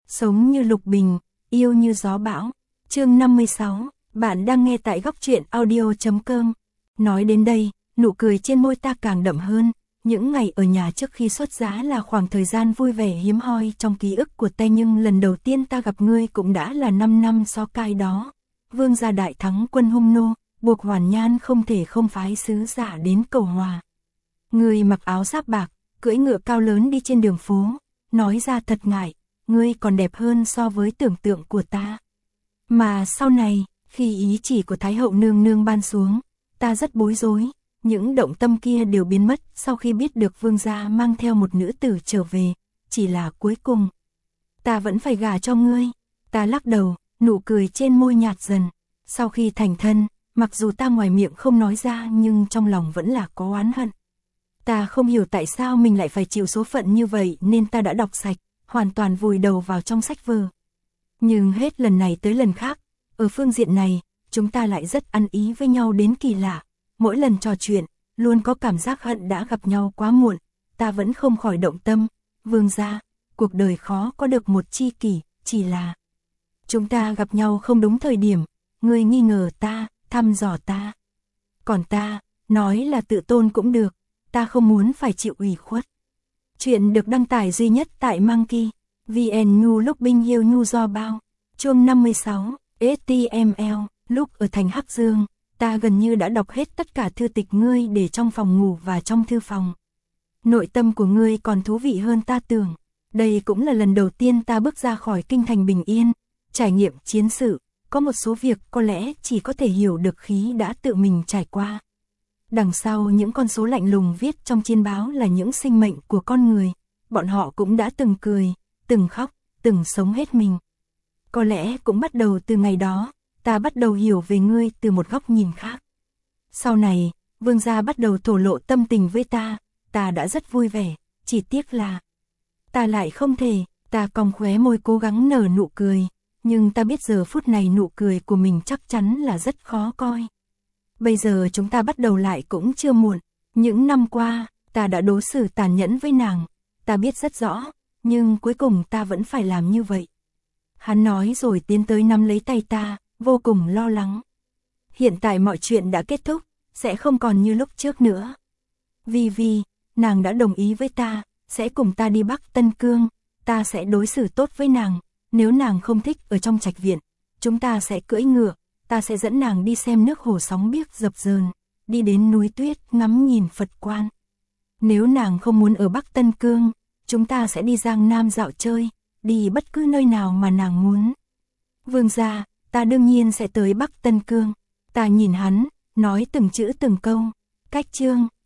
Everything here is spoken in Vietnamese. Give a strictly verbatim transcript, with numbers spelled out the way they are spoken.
Sống như lục bình, yêu như gió bão. Chương năm mươi sáu, bạn đang nghe tại góc truyện audio chấm com. Nói đến đây, nụ cười trên môi ta càng đậm hơn. Những ngày ở nhà trước khi xuất giá là khoảng thời gian vui vẻ hiếm hoi trong ký ức của ta, nhưng lần đầu tiên ta gặp ngươi cũng đã là năm năm so cai đó. Vương gia đại thắng quân Hung Nô, buộc Hoàn Nhan không thể không phái sứ giả đến cầu hòa. Ngươi mặc áo giáp bạc, cưỡi ngựa cao lớn đi trên đường phố, nói ra thật ngại, ngươi còn đẹp hơn so với tưởng tượng của ta. Mà sau này, khi ý chỉ của Thái hậu nương nương ban xuống, ta rất bối rối, những động tâm kia đều biến mất sau khi biết được vương gia mang theo một nữ tử trở về, chỉ là cuối cùng. Ta vẫn phải gả cho ngươi, ta lắc đầu, nụ cười trên môi nhạt dần. Sau khi thành thân, mặc dù ta ngoài miệng không nói ra nhưng trong lòng vẫn là có oán hận. Ta không hiểu tại sao mình lại phải chịu số phận như vậy nên ta đã đọc sạch, hoàn toàn vùi đầu vào trong sách vở. Nhưng hết lần này tới lần khác, ở phương diện này, chúng ta lại rất ăn ý với nhau đến kỳ lạ. Mỗi lần trò chuyện, luôn có cảm giác hận đã gặp nhau quá muộn, ta vẫn không khỏi động tâm. Vương gia, cuộc đời khó có được một tri kỷ, chỉ là chúng ta gặp nhau không đúng thời điểm, ngươi nghi ngờ ta, thăm dò ta. Còn ta, nói là tự tôn cũng được, ta không muốn phải chịu ủy khuất. Chuyện được đăng tải duy nhất tại Monkey, vê en Nhu lúc binh hiêu nhu do bao. Chương năm mươi sáu, ếch ti em eo, lúc ở thành Hắc Dương, ta gần như đã đọc hết tất cả thư tịch ngươi để trong phòng ngủ và trong thư phòng. Nội tâm của ngươi còn thú vị hơn ta tưởng. Đây cũng là lần đầu tiên ta bước ra khỏi kinh thành bình yên, trải nghiệm chiến sự, có một số việc có lẽ chỉ có thể hiểu được khi đã tự mình trải qua. Đằng sau những con số lạnh lùng viết trong chiến báo là những sinh mệnh của con người, bọn họ cũng đã từng cười, từng khóc, từng sống hết mình. Có lẽ cũng bắt đầu từ ngày đó, ta bắt đầu hiểu về ngươi từ một góc nhìn khác. Sau này, vương gia bắt đầu thổ lộ tâm tình với ta, ta đã rất vui vẻ, chỉ tiếc là ta lại không thể. Ta cong khóe môi cố gắng nở nụ cười, nhưng ta biết giờ phút này nụ cười của mình chắc chắn là rất khó coi. Bây giờ chúng ta bắt đầu lại cũng chưa muộn. Những năm qua, ta đã đối xử tàn nhẫn với nàng, ta biết rất rõ, nhưng cuối cùng ta vẫn phải làm như vậy. Hắn nói rồi tiến tới nắm lấy tay ta, vô cùng lo lắng. Hiện tại mọi chuyện đã kết thúc, sẽ không còn như lúc trước nữa. Vì vì, nàng đã đồng ý với ta, sẽ cùng ta đi Bắc Tân Cương, ta sẽ đối xử tốt với nàng. Nếu nàng không thích ở trong trạch viện, chúng ta sẽ cưỡi ngựa, ta sẽ dẫn nàng đi xem nước hồ sóng biếc dập dờn, đi đến núi tuyết ngắm nhìn Phật quan. Nếu nàng không muốn ở Bắc Tân Cương, chúng ta sẽ đi Giang Nam dạo chơi, đi bất cứ nơi nào mà nàng muốn. Vương gia, ta đương nhiên sẽ tới Bắc Tân Cương. Ta nhìn hắn, nói từng chữ từng câu. Cách chương,